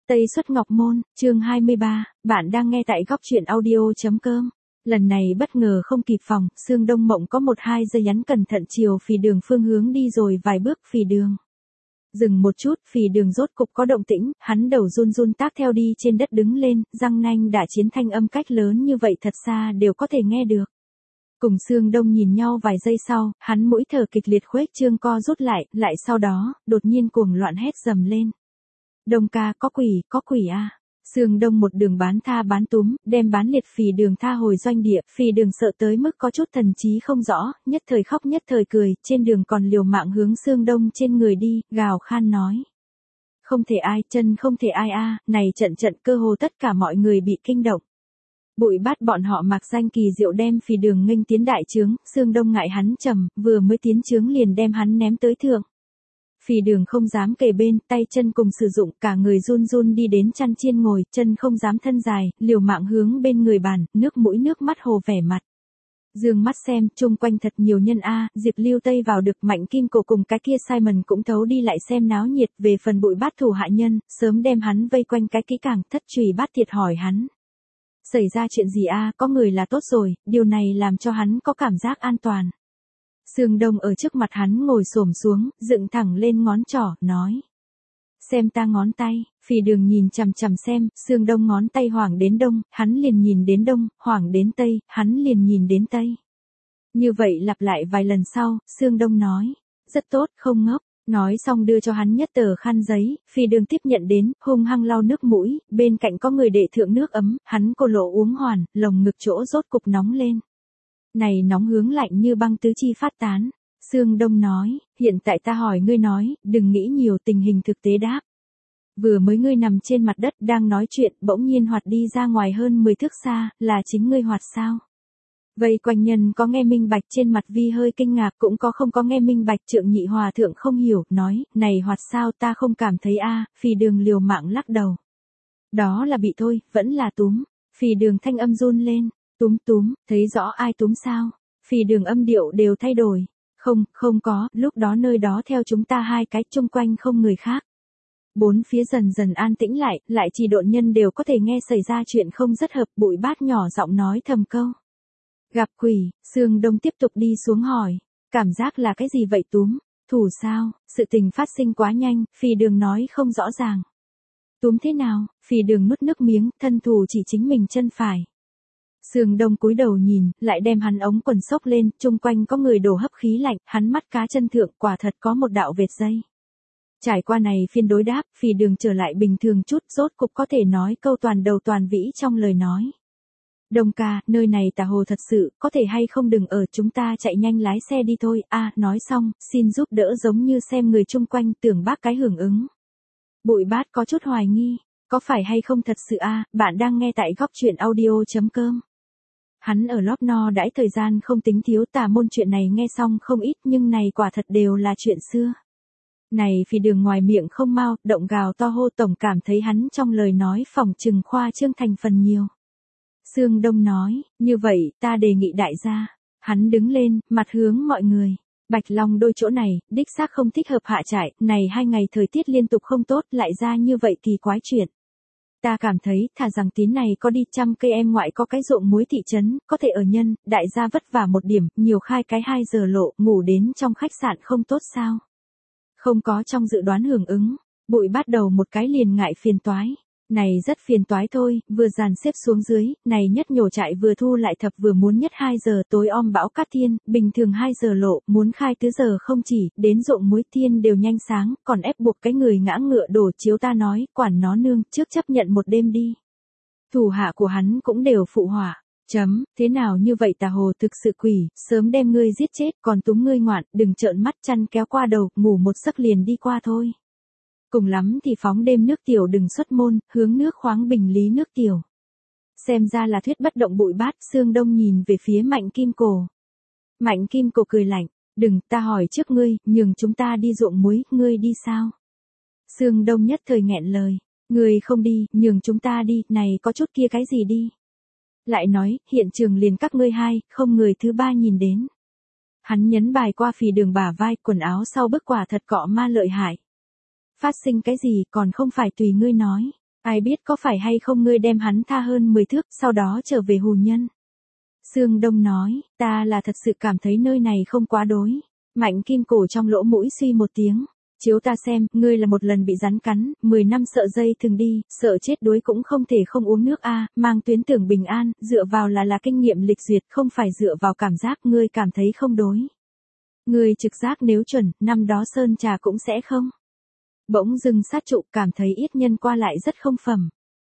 Tây Xuất Ngọc Môn, chương 23, bạn đang nghe tại góc truyện audio.com. Lần này bất ngờ không kịp phòng, Sương Đông Mộng có 1-2 giây nhắn cẩn thận chiều Phì Đường phương hướng đi rồi vài bước. Phì Đường. Dừng một chút, Phì Đường rốt cục có động tĩnh, hắn đầu run run tác theo đi trên đất đứng lên, răng nanh đã chiến thanh âm cách lớn như vậy thật xa đều có thể nghe được. Cùng Sương Đông nhìn nhau vài giây sau, hắn mũi thở kịch liệt khuếch trương co rút lại sau đó, đột nhiên cuồng loạn hét dầm lên. Đông ca, có quỷ à. Sương Đông một đường bán tha bán túm, đem bán liệt Phì Đường tha hồi doanh địa. Phì Đường sợ tới mức có chút thần trí không rõ, nhất thời khóc nhất thời cười, trên đường còn liều mạng hướng Sương Đông trên người đi, gào khan nói. Không thể ai, chân không thể ai a, này trận cơ hồ tất cả mọi người bị kinh động. Bụi Bát bọn họ mặc danh kỳ diệu đem Phì Đường nghênh tiến đại trướng, Sương Đông ngại hắn trầm, vừa mới tiến trướng liền đem hắn ném tới thượng. Phì Đường không dám kề bên, tay chân cùng sử dụng, cả người run run đi đến chăn chiên ngồi, chân không dám thân dài, liều mạng hướng bên người bàn, nước mũi nước mắt hồ vẻ mặt. Dương mắt xem, chung quanh thật nhiều nhân a, Diệp Lưu Tây vào được, Mạnh Kim Cổ cùng cái kia Simon cũng thấu đi lại xem náo nhiệt. Về phần Bụi Bát thủ hạ nhân, sớm đem hắn vây quanh cái kỹ càng, Thất Trùy Bát Tiệt hỏi hắn. Xảy ra chuyện gì a? Có người là tốt rồi, điều này làm cho hắn có cảm giác an toàn. Sương Đông ở trước mặt hắn ngồi xổm xuống, dựng thẳng lên ngón trỏ, nói. Xem ta ngón tay. Phì Đường nhìn chằm chằm xem, Sương Đông ngón tay hoảng đến đông, hắn liền nhìn đến đông, hoảng đến tây, hắn liền nhìn đến tây. Như vậy lặp lại vài lần sau, Sương Đông nói. Rất tốt, không ngốc. Nói xong đưa cho hắn nhất tờ khăn giấy, Phì Đường tiếp nhận đến, hung hăng lau nước mũi, bên cạnh có người đệ thượng nước ấm, hắn cô lộ uống hoàn, lồng ngực chỗ rốt cục nóng lên. Này nóng hướng lạnh như băng tứ chi phát tán. Sương Đông nói, hiện tại ta hỏi ngươi nói, đừng nghĩ nhiều, tình hình thực tế đáp. Vừa mới ngươi nằm trên mặt đất đang nói chuyện, bỗng nhiên hoạt đi ra ngoài hơn 10 thước xa, là chính ngươi hoạt sao? Vậy quanh nhân có nghe minh bạch, trên mặt Vi hơi kinh ngạc, cũng có không có nghe minh bạch. Trượng Nhị Hòa thượng không hiểu, nói, này hoạt sao ta không cảm thấy a. Phì Đường liều mạng lắc đầu. Đó là bị thôi, vẫn là túm. Phì Đường thanh âm run lên. Túm, thấy rõ ai túm sao? Phì Đường âm điệu đều thay đổi. Không có, lúc đó nơi đó theo chúng ta hai cái, chung quanh không người khác. Bốn phía dần dần an tĩnh lại chỉ độn nhân đều có thể nghe xảy ra chuyện không rất hợp. Bụi Bát nhỏ giọng nói thầm câu. Gặp quỷ. Sương Đông tiếp tục đi xuống hỏi. Cảm giác là cái gì vậy túm? Thủ sao? Sự tình phát sinh quá nhanh, Phì Đường nói không rõ ràng. Túm thế nào? Phì Đường nuốt nước miếng, thân thủ chỉ chính mình chân phải. Sương Đông cúi đầu nhìn, lại đem hắn ống quần xốc lên, chung quanh có người đổ hấp khí lạnh, hắn mắt cá chân thượng quả thật có một đạo vệt dây. Trải qua này phiên đối đáp, Phì Đường trở lại bình thường chút, rốt cục có thể nói câu toàn đầu toàn vĩ trong lời nói. Đông ca, nơi này tà hồ thật sự, có thể hay không đừng ở, chúng ta chạy nhanh lái xe đi thôi. Nói xong, xin giúp đỡ giống như xem người chung quanh, tưởng bác cái hưởng ứng. Bụi Bát có chút hoài nghi, có phải hay không thật sự bạn đang nghe tại góc truyện audio.com. Hắn ở Lóp No đãi thời gian không tính thiếu, tà môn chuyện này nghe xong không ít, nhưng này quả thật đều là chuyện xưa. Này Phì Đường ngoài miệng không mau, động gào to hô, tổng cảm thấy hắn trong lời nói phỏng chừng khoa trương thành phần nhiều. Sương Đông nói, như vậy, ta đề nghị đại gia. Hắn đứng lên, mặt hướng mọi người. Bạch Long đôi chỗ này, đích xác không thích hợp hạ trại, này 2 ngày thời tiết liên tục không tốt, lại ra như vậy thì quái chuyện. Ta cảm thấy, thà rằng tín này có đi 100 cây em ngoại có cái ruộng muối thị trấn, có thể ở nhân, đại gia vất vả một điểm, nhiều khai cái 2 giờ lộ, ngủ đến trong khách sạn không tốt sao? Không có trong dự đoán hưởng ứng, Bụi Bát đầu một cái liền ngại phiền toái. Này rất phiền toái thôi, vừa dàn xếp xuống dưới, này nhất nhổ trại vừa thu lại thập vừa muốn nhất 2 giờ tối om bão cát thiên, bình thường 2 giờ lộ, muốn khai 4 giờ không chỉ, đến ruộng muối thiên đều nhanh sáng, còn ép buộc cái người ngã ngựa đổ chiếu ta nói, quản nó nương, trước chấp nhận một đêm đi. Thủ hạ của hắn cũng đều phụ họa. Thế nào như vậy tà hồ thực sự quỷ, sớm đem ngươi giết chết, còn túm ngươi ngoạn, đừng trợn mắt chăn kéo qua đầu, ngủ một giấc liền đi qua thôi. Cùng lắm thì phóng đêm nước tiểu đừng xuất môn, hướng nước khoáng bình lý nước tiểu. Xem ra là thuyết bất động. Bụi Bát. Sương Đông nhìn về phía Mạnh Kim Cổ. Mạnh Kim Cổ cười lạnh, đừng, ta hỏi trước ngươi, nhường chúng ta đi ruộng muối, ngươi đi sao? Sương Đông nhất thời nghẹn lời, ngươi không đi, nhường chúng ta đi, này có chút kia cái gì đi? Lại nói, hiện trường liền các ngươi hai, không người thứ ba nhìn đến. Hắn nhấn bài qua Phì Đường bả vai, quần áo sau bức quả thật cọ ma lợi hại. Phát sinh cái gì còn không phải tùy ngươi nói. Ai biết có phải hay không ngươi đem hắn tha hơn 10 thước, sau đó trở về hù nhân. Sương Đông nói, ta là thật sự cảm thấy nơi này không quá đối. Mạnh Kim cổ trong lỗ mũi suy một tiếng. Chiếu ta xem, ngươi là một lần bị rắn cắn, 10 năm sợ dây thường đi, sợ chết đuối cũng không thể không uống nước a, mang tuyến tưởng bình an, dựa vào là kinh nghiệm lịch duyệt, không phải dựa vào cảm giác, ngươi cảm thấy không đối. Ngươi trực giác nếu chuẩn, năm đó sơn trà cũng sẽ không. Bỗng dưng sát trụ, cảm thấy ít nhân qua lại rất không phẩm.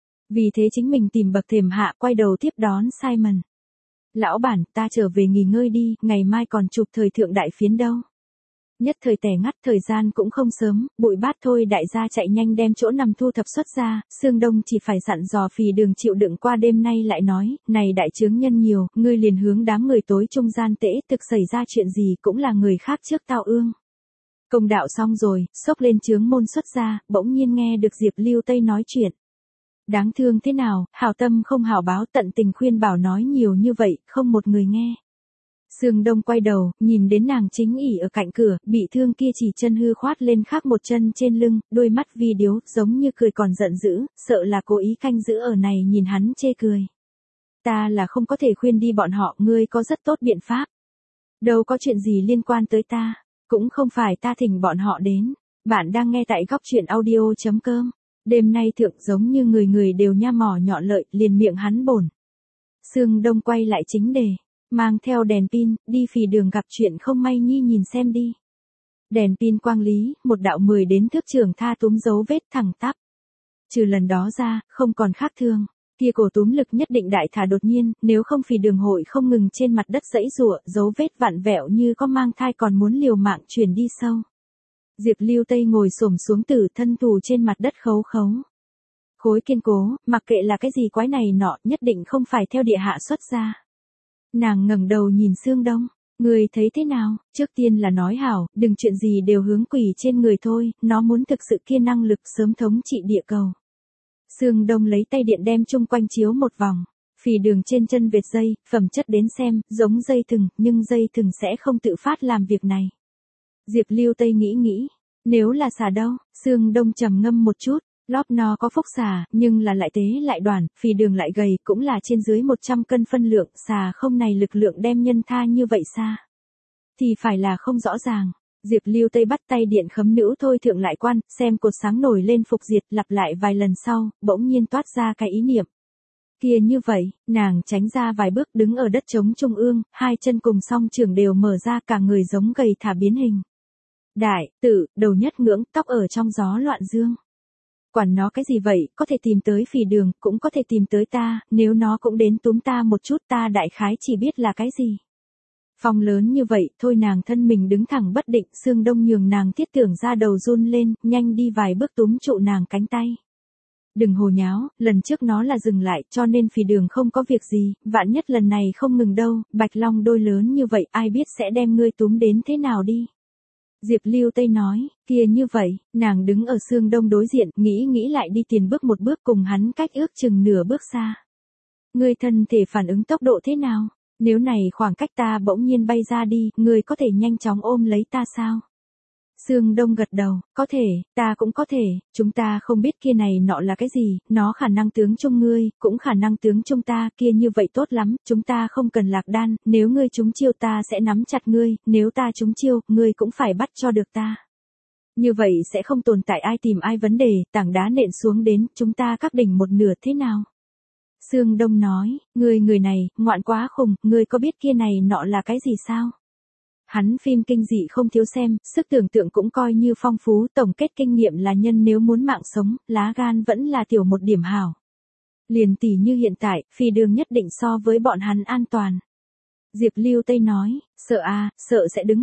Vì thế chính mình tìm bậc thềm hạ, quay đầu tiếp đón Simon. Lão bản, ta trở về nghỉ ngơi đi, ngày mai còn chụp thời thượng đại phiến đâu. Nhất thời tẻ ngắt, thời gian cũng không sớm, bụi bát thôi, đại gia chạy nhanh đem chỗ nằm thu thập xuất ra, Sương Đông chỉ phải dặn dò Phì Đường chịu đựng qua đêm nay, lại nói, này đại chướng nhân nhiều, ngươi liền hướng đám người tối trung gian tễ, thực xảy ra chuyện gì cũng là người khác trước tao ương. Công đạo xong rồi, xốc lên chướng môn xuất ra, bỗng nhiên nghe được Diệp Lưu Tây nói chuyện. Đáng thương thế nào, hảo tâm không hảo báo, tận tình khuyên bảo nói nhiều như vậy, không một người nghe. Sương Đông quay đầu, nhìn đến nàng chính ỉ ở cạnh cửa, bị thương kia chỉ chân hư khoát lên khác một chân trên lưng, đôi mắt vi điếu, giống như cười còn giận dữ, sợ là cố ý canh giữ ở này nhìn hắn chê cười. Ta là không có thể khuyên đi bọn họ, ngươi có rất tốt biện pháp. Đâu có chuyện gì liên quan tới ta, cũng không phải ta thỉnh bọn họ đến. Bạn đang nghe tại góc truyện audio.com. Đêm nay thượng giống như người người đều nha mỏ nhọn lợi, liền miệng hắn bổn. Sương Đông quay lại chính đề. Mang theo đèn pin, đi Phì Đường gặp chuyện không may nhi nhìn xem đi. Đèn pin quang lý, một đạo 10 đến thước trường tha túm dấu vết thẳng tắp. Trừ lần đó ra, không còn khác thường. Kia cổ túm lực nhất định đại thả đột nhiên, nếu không Phì Đường hội không ngừng trên mặt đất dãy rụa, dấu vết vặn vẹo như có mang thai còn muốn liều mạng chuyển đi sâu. Diệp Lưu Tây ngồi xổm xuống tử thân thủ trên mặt đất khấu khấu. Khối kiên cố, mặc kệ là cái gì quái này nọ, nhất định không phải theo địa hạ xuất ra. Nàng ngẩng đầu nhìn Sương Đông, người thấy thế nào, trước tiên là nói hảo, đừng chuyện gì đều hướng quỷ trên người thôi, nó muốn thực sự kia năng lực sớm thống trị địa cầu. Sương Đông lấy tay điện đem chung quanh chiếu một vòng, Phì Đường trên chân vệt dây, phẩm chất đến xem, giống dây thừng, nhưng dây thừng sẽ không tự phát làm việc này. Diệp Lưu Tây nghĩ, nếu là xà đâu, Sương Đông trầm ngâm một chút. Lóp nó có phúc xà, nhưng là lại tế lại đoàn, Phì Đường lại gầy, cũng là trên dưới 100 cân phân lượng, xà không này lực lượng đem nhân tha như vậy xa. Thì phải là không rõ ràng. Diệp Lưu Tây bắt tay điện khấm nữ thôi thượng lại quan, xem cột sáng nổi lên phục diệt, lặp lại vài lần sau, bỗng nhiên toát ra cái ý niệm. Kia như vậy, nàng tránh ra vài bước đứng ở đất trống trung ương, hai chân cùng song trường đều mở ra, cả người giống gầy thả biến hình. Đại, tử, đầu nhất ngưỡng, tóc ở trong gió loạn dương. Quản nó cái gì vậy, có thể tìm tới Phì Đường, cũng có thể tìm tới ta, nếu nó cũng đến túm ta một chút ta đại khái chỉ biết là cái gì. Phòng lớn như vậy, thôi nàng thân mình đứng thẳng bất định, Sương Đông nhường nàng thiết tưởng ra đầu run lên, nhanh đi vài bước túm trụ nàng cánh tay. Đừng hồ nháo, lần trước nó là dừng lại, cho nên Phì Đường không có việc gì, vạn nhất lần này không ngừng đâu, Bạch Long đôi lớn như vậy, ai biết sẽ đem ngươi túm đến thế nào đi. Diệp Lưu Tây nói, kia như vậy, nàng đứng ở Sương Đông đối diện, nghĩ lại đi tiền bước một bước cùng hắn cách ước chừng nửa bước xa. Ngươi thân thể phản ứng tốc độ thế nào? Nếu này khoảng cách ta bỗng nhiên bay ra đi, ngươi có thể nhanh chóng ôm lấy ta sao? Sương Đông gật đầu, có thể, ta cũng có thể, chúng ta không biết kia này nọ là cái gì, nó khả năng tướng chung ngươi, cũng khả năng tướng chung ta, kia như vậy tốt lắm, chúng ta không cần lạc đan, nếu ngươi trúng chiêu ta sẽ nắm chặt ngươi, nếu ta trúng chiêu, ngươi cũng phải bắt cho được ta. Như vậy sẽ không tồn tại ai tìm ai vấn đề, tảng đá nện xuống đến, chúng ta các đỉnh một nửa thế nào? Sương Đông nói, người này, ngoạn quá khùng, ngươi có biết kia này nọ là cái gì sao? Hắn phim kinh dị không thiếu xem, sức tưởng tượng cũng coi như phong phú, tổng kết kinh nghiệm là nhân nếu muốn mạng sống, lá gan vẫn là tiểu một điểm hảo. Liền tỉ như hiện tại, Phì Đường nhất định so với bọn hắn an toàn. Diệp Lưu Tây nói, sợ sẽ đứng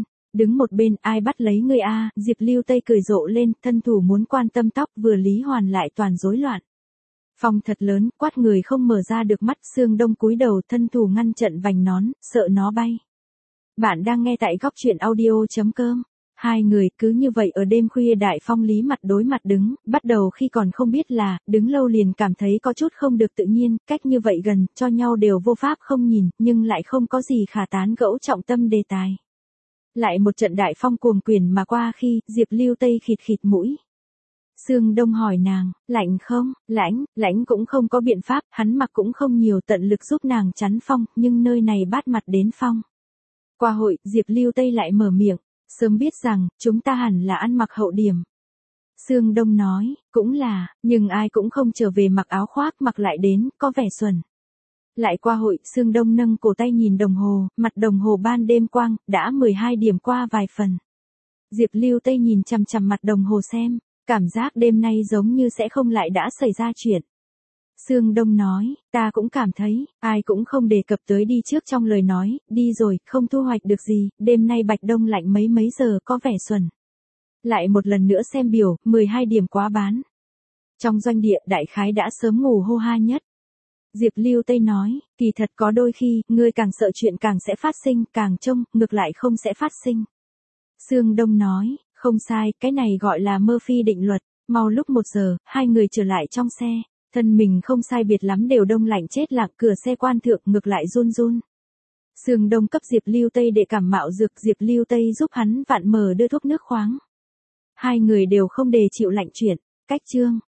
một bên, ai bắt lấy ngươi a? Diệp Lưu Tây cười rộ lên, thân thủ muốn quan tâm tóc vừa Lý Hoàn lại toàn rối loạn. Phòng thật lớn, quát người không mở ra được mắt, Sương Đông cúi đầu thân thủ ngăn trận vành nón, sợ nó bay. Bạn đang nghe tại góc truyện audio.com. Hai người cứ như vậy ở đêm khuya đại phong lý mặt đối mặt đứng, bắt đầu khi còn không biết là, đứng lâu liền cảm thấy có chút không được tự nhiên, cách như vậy gần, cho nhau đều vô pháp không nhìn, nhưng lại không có gì khả tán gẫu trọng tâm đề tài. Lại một trận đại phong cuồng quyền mà qua khi, Diệp Lưu Tây khịt khịt mũi. Sương Đông hỏi nàng, lạnh không? Lãnh cũng không có biện pháp, hắn mặc cũng không nhiều, tận lực giúp nàng chắn phong, nhưng nơi này bát mặt đến phong. Qua hội, Diệp Lưu Tây lại mở miệng, sớm biết rằng, chúng ta hẳn là ăn mặc hậu điểm. Sương Đông nói, cũng là, nhưng ai cũng không trở về mặc áo khoác mặc lại đến, có vẻ xuẩn. Lại qua hội, Sương Đông nâng cổ tay nhìn đồng hồ, mặt đồng hồ ban đêm quang, đã 12 điểm qua vài phần. Diệp Lưu Tây nhìn chằm chằm mặt đồng hồ xem, cảm giác đêm nay giống như sẽ không lại đã xảy ra chuyện. Sương Đông nói, ta cũng cảm thấy, ai cũng không đề cập tới đi trước trong lời nói, đi rồi, không thu hoạch được gì, đêm nay Bạch Đông lạnh mấy giờ có vẻ xuẩn. Lại một lần nữa xem biểu, 12 điểm quá bán. Trong doanh địa đại khái đã sớm ngủ hô ha nhất. Diệp Lưu Tây nói, kỳ thật có đôi khi, ngươi càng sợ chuyện càng sẽ phát sinh, càng trông, ngược lại không sẽ phát sinh. Sương Đông nói, không sai, cái này gọi là Murphy định luật, mau lúc 1 giờ, hai người trở lại trong xe, thân mình không sai biệt lắm đều đông lạnh chết lặng, cửa xe quan thượng ngược lại run run. Sương Đông cấp Diệp Lưu Tây để cảm mạo dược, Diệp Lưu Tây giúp hắn vặn mở đưa thuốc nước khoáng. Hai người đều không đề chịu lạnh chuyển, cách chương.